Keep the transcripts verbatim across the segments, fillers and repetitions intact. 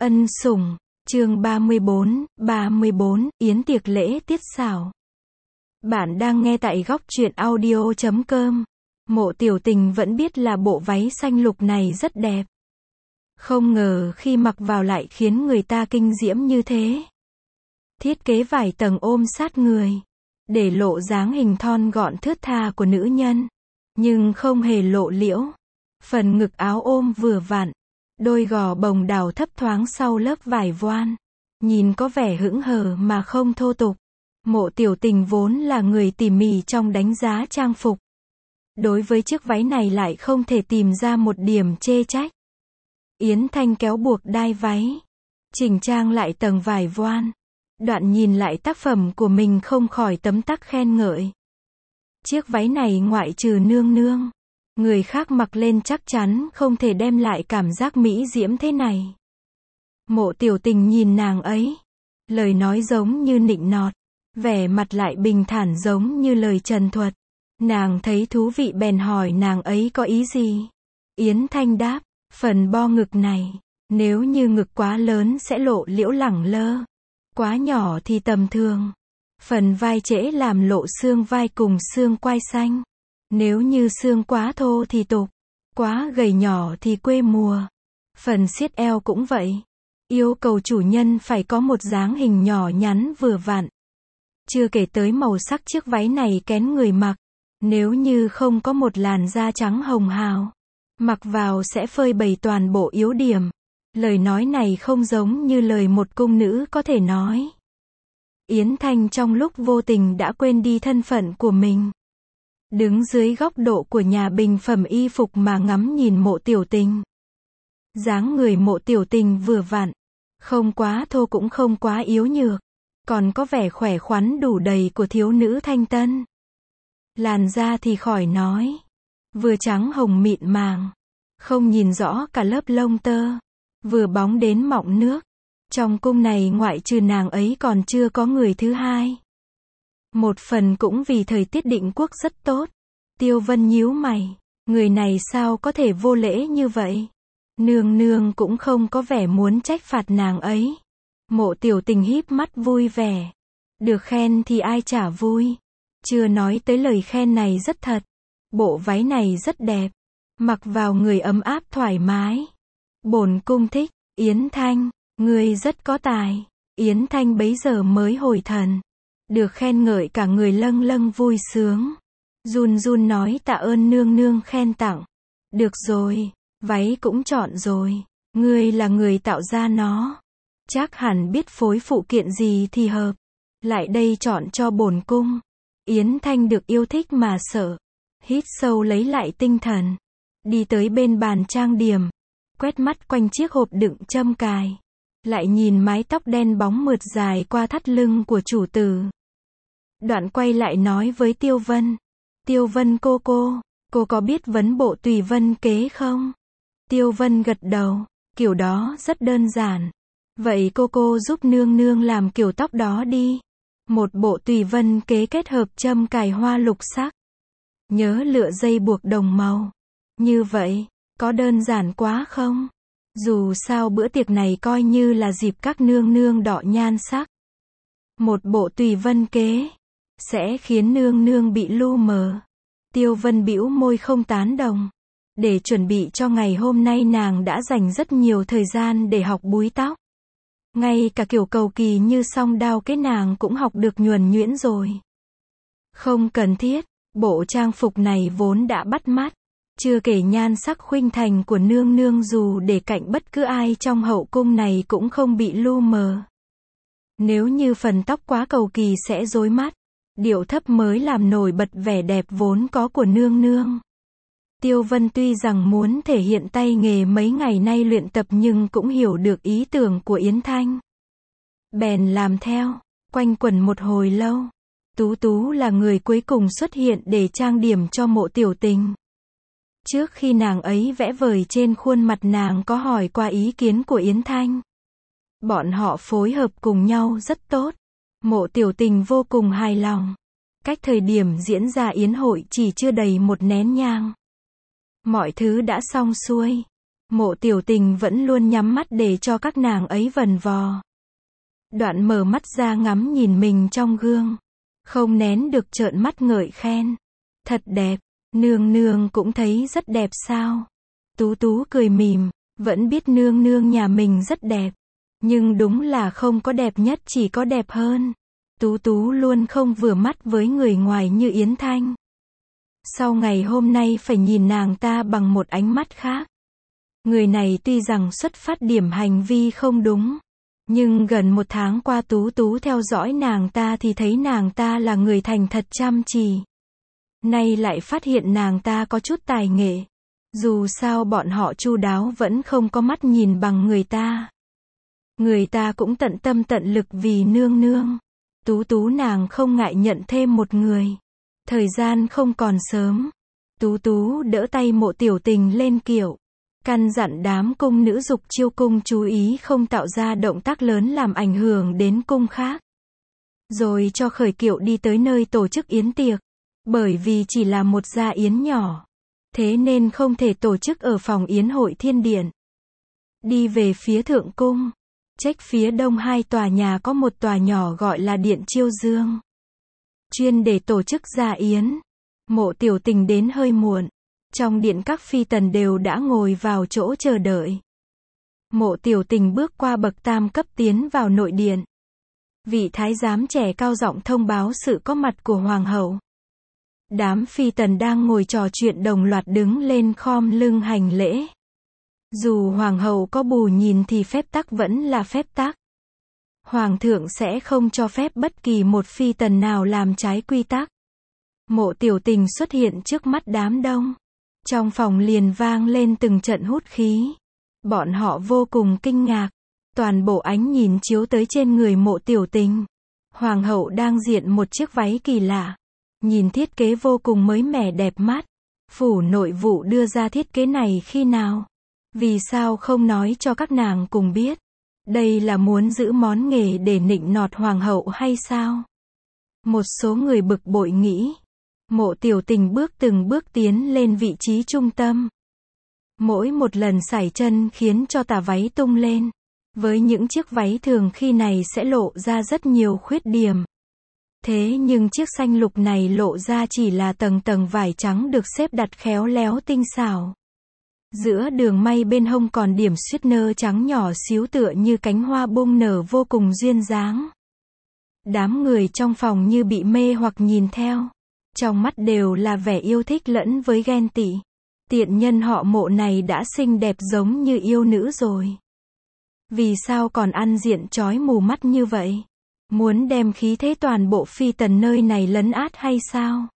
Ân sủng, chương ba mươi bốn, ba mươi bốn, Yến tiệc lễ tiết xảo. Bạn đang nghe tại góc truyện audio chấm com. Mộ Tiểu Tình vẫn biết là bộ váy xanh lục này rất đẹp. Không ngờ khi mặc vào lại khiến người ta kinh diễm như thế. Thiết kế vài tầng ôm sát người, để lộ dáng hình thon gọn thướt tha của nữ nhân, nhưng không hề lộ liễu. Phần ngực áo ôm vừa vặn, đôi gò bồng đào thấp thoáng sau lớp vải voan, nhìn có vẻ hững hờ mà không thô tục. Mộ Tiểu Tình vốn là người tỉ mỉ trong đánh giá trang phục. Đối với chiếc váy này lại không thể tìm ra một điểm chê trách. Yến Thanh kéo buộc đai váy, chỉnh trang lại tầng vải voan. Đoạn nhìn lại tác phẩm của mình không khỏi tấm tắc khen ngợi. Chiếc váy này ngoại trừ nương nương, người khác mặc lên chắc chắn không thể đem lại cảm giác mỹ diễm thế này. Mộ Tiểu Tình nhìn nàng ấy, lời nói giống như nịnh nọt, vẻ mặt lại bình thản giống như lời trần thuật. Nàng thấy thú vị bèn hỏi nàng ấy có ý gì. Yến Thanh đáp, phần bo ngực này, nếu như ngực quá lớn sẽ lộ liễu lẳng lơ, quá nhỏ thì tầm thường. Phần vai trễ làm lộ xương vai cùng xương quai xanh. Nếu như xương quá thô thì tục, quá gầy nhỏ thì quê mùa. Phần siết eo cũng vậy, yêu cầu chủ nhân phải có một dáng hình nhỏ nhắn vừa vặn. Chưa kể tới màu sắc chiếc váy này kén người mặc, nếu như không có một làn da trắng hồng hào, mặc vào sẽ phơi bày toàn bộ yếu điểm. Lời nói này không giống như lời một cung nữ có thể nói. Yến Thanh trong lúc vô tình đã quên đi thân phận của mình. Đứng dưới góc độ của nhà bình phẩm y phục mà ngắm nhìn Mộ Tiểu Tình. Dáng người Mộ Tiểu Tình vừa vặn, không quá thô cũng không quá yếu nhược, còn có vẻ khỏe khoắn đủ đầy của thiếu nữ thanh tân. Làn da thì khỏi nói, vừa trắng hồng mịn màng, không nhìn rõ cả lớp lông tơ, vừa bóng đến mọng nước. Trong cung này ngoại trừ nàng ấy còn chưa có người thứ hai. Một phần cũng vì thời tiết định quốc rất tốt. Tiêu Vân nhíu mày, người này sao có thể vô lễ như vậy? Nương nương cũng không có vẻ muốn trách phạt nàng ấy. Mộ Tiểu Tình híp mắt vui vẻ. Được khen thì ai chả vui. Chưa nói tới lời khen này rất thật. Bộ váy này rất đẹp, mặc vào người ấm áp thoải mái. Bổn cung thích. Yến Thanh, ngươi rất có tài. Yến Thanh bấy giờ mới hồi thần. Được khen ngợi cả người lâng lâng vui sướng. Run run nói tạ ơn nương nương khen tặng. Được rồi, váy cũng chọn rồi. Ngươi là người tạo ra nó, chắc hẳn biết phối phụ kiện gì thì hợp. Lại đây chọn cho bổn cung. Yến Thanh được yêu thích mà sợ. Hít sâu lấy lại tinh thần. Đi tới bên bàn trang điểm, quét mắt quanh chiếc hộp đựng châm cài. Lại nhìn mái tóc đen bóng mượt dài qua thắt lưng của chủ tử. Đoạn quay lại nói với Tiêu Vân. Tiêu Vân cô cô, cô có biết vấn bộ tùy vân kế không? Tiêu Vân gật đầu, kiểu đó rất đơn giản. Vậy cô cô giúp nương nương làm kiểu tóc đó đi. Một bộ tùy vân kế kết hợp châm cài hoa lục sắc. Nhớ lựa dây buộc đồng màu. Như vậy, có đơn giản quá không? Dù sao bữa tiệc này coi như là dịp các nương nương đọ nhan sắc. Một bộ tùy vân kế sẽ khiến nương nương bị lu mờ. Tiêu Vân bĩu môi không tán đồng. Để chuẩn bị cho ngày hôm nay nàng đã dành rất nhiều thời gian để học búi tóc. Ngay cả kiểu cầu kỳ như song đao cái nàng cũng học được nhuần nhuyễn rồi. Không cần thiết, bộ trang phục này vốn đã bắt mắt. Chưa kể nhan sắc khuynh thành của nương nương dù để cạnh bất cứ ai trong hậu cung này cũng không bị lu mờ. Nếu như phần tóc quá cầu kỳ sẽ rối mắt. Điệu thấp mới làm nổi bật vẻ đẹp vốn có của nương nương. Tiêu Vân tuy rằng muốn thể hiện tay nghề mấy ngày nay luyện tập nhưng cũng hiểu được ý tưởng của Yến Thanh. Bèn làm theo, quanh quẩn một hồi lâu. Tú Tú là người cuối cùng xuất hiện để trang điểm cho Mộ Tiểu Tình. Trước khi nàng ấy vẽ vời trên khuôn mặt nàng có hỏi qua ý kiến của Yến Thanh. Bọn họ phối hợp cùng nhau rất tốt. Mộ Tiểu Tình vô cùng hài lòng. Cách thời điểm diễn ra yến hội chỉ chưa đầy một nén nhang. Mọi thứ đã xong xuôi. Mộ Tiểu Tình vẫn luôn nhắm mắt để cho các nàng ấy vần vò. Đoạn mở mắt ra ngắm nhìn mình trong gương. Không nén được trợn mắt ngợi khen. Thật đẹp, nương nương cũng thấy rất đẹp sao? Tú Tú cười mỉm, vẫn biết nương nương nhà mình rất đẹp. Nhưng đúng là không có đẹp nhất, chỉ có đẹp hơn. Tú Tú luôn không vừa mắt với người ngoài như Yến Thanh. Sau ngày hôm nay phải nhìn nàng ta bằng một ánh mắt khác. Người này tuy rằng xuất phát điểm hành vi không đúng, nhưng gần một tháng qua Tú Tú theo dõi nàng ta thì thấy nàng ta là người thành thật chăm chỉ. Nay lại phát hiện nàng ta có chút tài nghệ. Dù sao bọn họ chu đáo vẫn không có mắt nhìn bằng người ta. Người ta cũng tận tâm tận lực vì nương nương. Tú Tú nàng không ngại nhận thêm một người. Thời gian không còn sớm. Tú Tú đỡ tay Mộ Tiểu Tình lên kiệu. Căn dặn đám cung nữ dục chiêu cung chú ý không tạo ra động tác lớn làm ảnh hưởng đến cung khác. Rồi cho khởi kiệu đi tới nơi tổ chức yến tiệc. Bởi vì chỉ là một gia yến nhỏ. Thế nên không thể tổ chức ở phòng yến hội thiên điện. Đi về phía thượng cung. Trách phía đông hai tòa nhà có một tòa nhỏ gọi là điện Chiêu Dương. Chuyên để tổ chức gia yến. Mộ Tiểu Tình đến hơi muộn. Trong điện các phi tần đều đã ngồi vào chỗ chờ đợi. Mộ Tiểu Tình bước qua bậc tam cấp tiến vào nội điện. Vị thái giám trẻ cao giọng thông báo sự có mặt của hoàng hậu. Đám phi tần đang ngồi trò chuyện đồng loạt đứng lên khom lưng hành lễ. Dù hoàng hậu có bù nhìn thì phép tắc vẫn là phép tắc. Hoàng thượng sẽ không cho phép bất kỳ một phi tần nào làm trái quy tắc. Mộ Tiểu Tình xuất hiện trước mắt đám đông. Trong phòng liền vang lên từng trận hút khí. Bọn họ vô cùng kinh ngạc. Toàn bộ ánh nhìn chiếu tới trên người Mộ Tiểu Tình. Hoàng hậu đang diện một chiếc váy kỳ lạ. Nhìn thiết kế vô cùng mới mẻ đẹp mắt. Phủ nội vụ đưa ra thiết kế này khi nào? Vì sao không nói cho các nàng cùng biết? Đây là muốn giữ món nghề để nịnh nọt hoàng hậu hay sao? Một số người bực bội nghĩ. Mộ Tiểu Tình bước từng bước tiến lên vị trí trung tâm. Mỗi một lần sải chân khiến cho tà váy tung lên. Với những chiếc váy thường khi này sẽ lộ ra rất nhiều khuyết điểm. Thế nhưng chiếc xanh lục này lộ ra chỉ là tầng tầng vải trắng được xếp đặt khéo léo tinh xảo. Giữa đường may bên hông còn điểm suýt nơ trắng nhỏ xíu tựa như cánh hoa bông nở vô cùng duyên dáng. Đám người trong phòng như bị mê hoặc nhìn theo. Trong mắt đều là vẻ yêu thích lẫn với ghen tị. Tiện nhân họ Mộ này đã xinh đẹp giống như yêu nữ rồi. Vì sao còn ăn diện chói mù mắt như vậy? Muốn đem khí thế toàn bộ phi tần nơi này lấn át hay sao?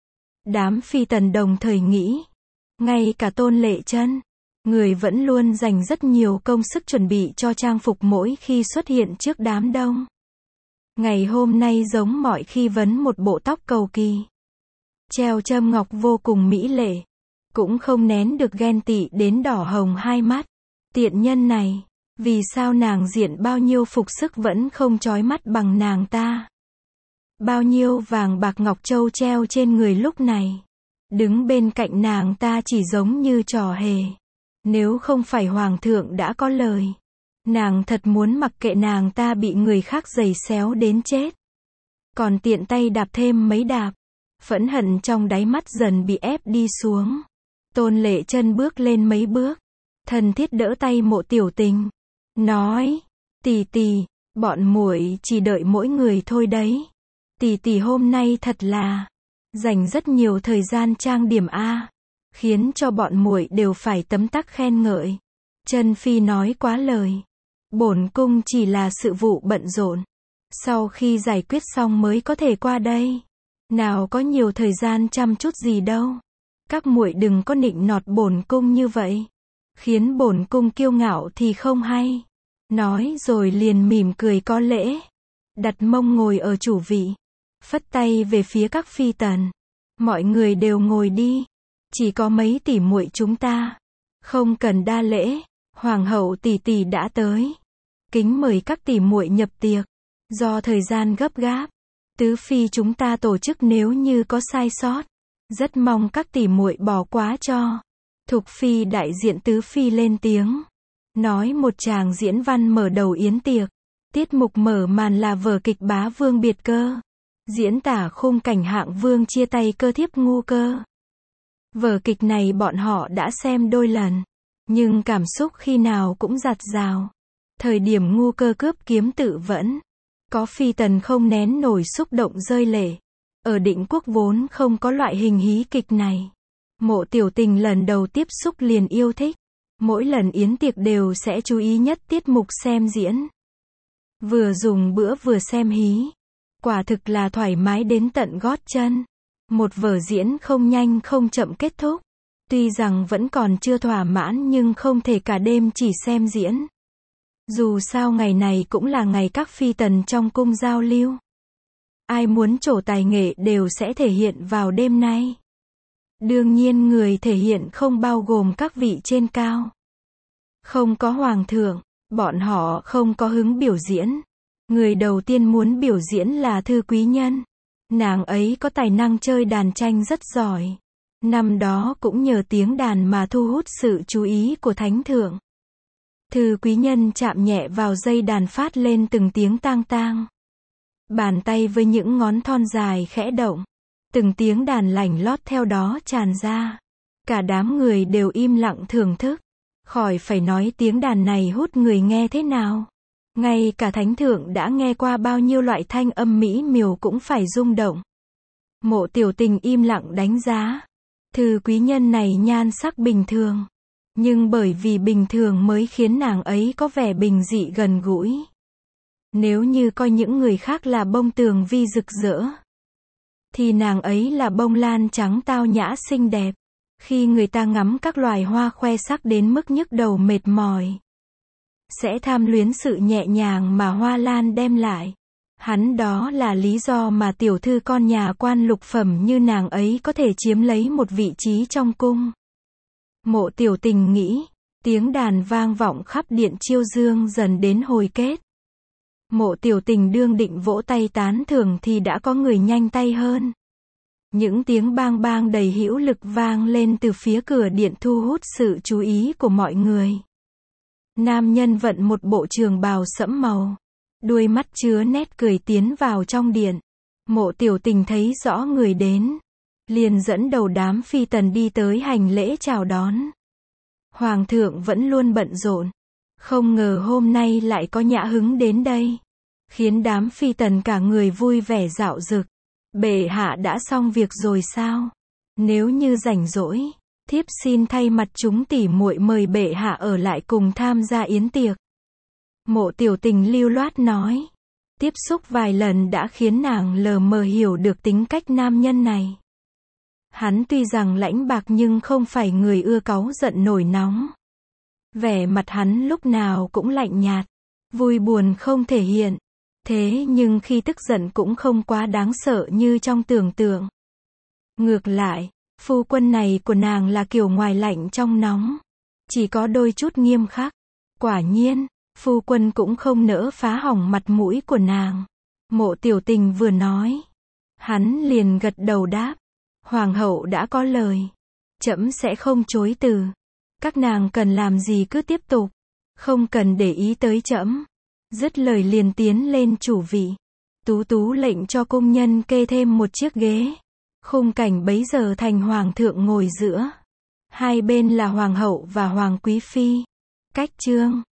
Đám phi tần đồng thời nghĩ. Ngay cả Tôn Lệ Chân, người vẫn luôn dành rất nhiều công sức chuẩn bị cho trang phục mỗi khi xuất hiện trước đám đông. Ngày hôm nay giống mọi khi vấn một bộ tóc cầu kỳ. Treo châm ngọc vô cùng mỹ lệ. Cũng không nén được ghen tị đến đỏ hồng hai mắt. Tiện nhân này, vì sao nàng diện bao nhiêu phục sức vẫn không chói mắt bằng nàng ta? Bao nhiêu vàng bạc ngọc châu treo trên người lúc này. Đứng bên cạnh nàng ta chỉ giống như trò hề. Nếu không phải hoàng thượng đã có lời, nàng thật muốn mặc kệ nàng ta bị người khác giày xéo đến chết. Còn tiện tay đạp thêm mấy đạp. Phẫn hận trong đáy mắt dần bị ép đi xuống. Tôn Lệ Chân bước lên mấy bước. Thân thiết đỡ tay Mộ Tiểu Tình. Nói, tỷ tỷ, bọn muội chỉ đợi mỗi người thôi đấy. Tỷ tỷ hôm nay thật là dành rất nhiều thời gian trang điểm a, khiến cho bọn muội đều phải tấm tắc khen ngợi. Chân phi nói quá lời. Bổn cung chỉ là sự vụ bận rộn. Sau khi giải quyết xong mới có thể qua đây. Nào có nhiều thời gian chăm chút gì đâu. Các muội đừng có nịnh nọt bổn cung như vậy. Khiến bổn cung kiêu ngạo thì không hay. Nói rồi liền mỉm cười có lễ. Đặt mông ngồi ở chủ vị. Phất tay về phía các phi tần. Mọi người đều ngồi đi. Chỉ có mấy tỷ muội chúng ta. Không cần đa lễ. Hoàng hậu tỷ tỷ đã tới. Kính mời các tỷ muội nhập tiệc. Do thời gian gấp gáp, tứ phi chúng ta tổ chức nếu như có sai sót, rất mong các tỷ muội bỏ qua cho. Thục phi đại diện tứ phi lên tiếng. Nói một chàng diễn văn mở đầu yến tiệc. Tiết mục mở màn là vở kịch Bá Vương Biệt Cơ. Diễn tả khung cảnh Hạng Vương chia tay cơ thiếp Ngu Cơ. Vở kịch này bọn họ đã xem đôi lần. Nhưng cảm xúc khi nào cũng dạt dào. Thời điểm Ngu Cơ cướp kiếm tự vẫn. Có phi tần không nén nổi xúc động rơi lệ. Ở Định Quốc vốn không có loại hình hí kịch này. Mộ Tiểu Tình lần đầu tiếp xúc liền yêu thích. Mỗi lần yến tiệc đều sẽ chú ý nhất tiết mục xem diễn. Vừa dùng bữa vừa xem hí. Quả thực là thoải mái đến tận gót chân. Một vở diễn không nhanh không chậm kết thúc. Tuy rằng vẫn còn chưa thỏa mãn nhưng không thể cả đêm chỉ xem diễn. Dù sao ngày này cũng là ngày các phi tần trong cung giao lưu. Ai muốn trổ tài nghệ đều sẽ thể hiện vào đêm nay. Đương nhiên người thể hiện không bao gồm các vị trên cao. Không có hoàng thượng, bọn họ không có hứng biểu diễn. Người đầu tiên muốn biểu diễn là Thư Quý Nhân. Nàng ấy có tài năng chơi đàn tranh rất giỏi. Năm đó cũng nhờ tiếng đàn mà thu hút sự chú ý của thánh thượng. Thư Quý Nhân chạm nhẹ vào dây đàn phát lên từng tiếng tang tang. Bàn tay với những ngón thon dài khẽ động. Từng tiếng đàn lảnh lót theo đó tràn ra. Cả đám người đều im lặng thưởng thức. Khỏi phải nói tiếng đàn này hút người nghe thế nào. Ngay cả thánh thượng đã nghe qua bao nhiêu loại thanh âm mỹ miều cũng phải rung động. Mộ Tiểu Tình im lặng đánh giá. Thư Quý Nhân này nhan sắc bình thường. Nhưng bởi vì bình thường mới khiến nàng ấy có vẻ bình dị gần gũi. Nếu như coi những người khác là bông tường vi rực rỡ, thì nàng ấy là bông lan trắng tao nhã xinh đẹp. Khi người ta ngắm các loài hoa khoe sắc đến mức nhức đầu mệt mỏi, sẽ tham luyến sự nhẹ nhàng mà hoa lan đem lại. Hắn đó là lý do mà tiểu thư con nhà quan lục phẩm như nàng ấy có thể chiếm lấy một vị trí trong cung. Mộ Tiểu Tình nghĩ, tiếng đàn vang vọng khắp điện chiêu dương dần đến hồi kết. Mộ Tiểu Tình đương định vỗ tay tán thưởng thì đã có người nhanh tay hơn. Những tiếng bang bang đầy hữu lực vang lên từ phía cửa điện thu hút sự chú ý của mọi người. Nam nhân vận một bộ trường bào sẫm màu, đuôi mắt chứa nét cười tiến vào trong điện. Mộ Tiểu Tình thấy rõ người đến, liền dẫn đầu đám phi tần đi tới hành lễ chào đón. Hoàng thượng vẫn luôn bận rộn, không ngờ hôm nay lại có nhã hứng đến đây, khiến đám phi tần cả người vui vẻ rạo rực. Bệ hạ đã xong việc rồi sao? Nếu như rảnh rỗi, thiếp xin thay mặt chúng tỉ muội mời bệ hạ ở lại cùng tham gia yến tiệc. Mộ Tiểu Tình lưu loát nói. Tiếp xúc vài lần đã khiến nàng lờ mờ hiểu được tính cách nam nhân này. Hắn tuy rằng lãnh bạc nhưng không phải người ưa cáu giận nổi nóng. Vẻ mặt hắn lúc nào cũng lạnh nhạt, vui buồn không thể hiện. Thế nhưng khi tức giận cũng không quá đáng sợ như trong tưởng tượng. Ngược lại, phu quân này của nàng là kiểu ngoài lạnh trong nóng. Chỉ có đôi chút nghiêm khắc. Quả nhiên, phu quân cũng không nỡ phá hỏng mặt mũi của nàng. Mộ Tiểu Tình vừa nói, hắn liền gật đầu đáp. Hoàng hậu đã có lời, trẫm sẽ không chối từ. Các nàng cần làm gì cứ tiếp tục, không cần để ý tới trẫm. Dứt lời liền tiến lên chủ vị. Tú tú lệnh cho công nhân kê thêm một chiếc ghế. Khung cảnh bấy giờ thành hoàng thượng ngồi giữa. Hai bên là hoàng hậu và hoàng quý phi. Cách chương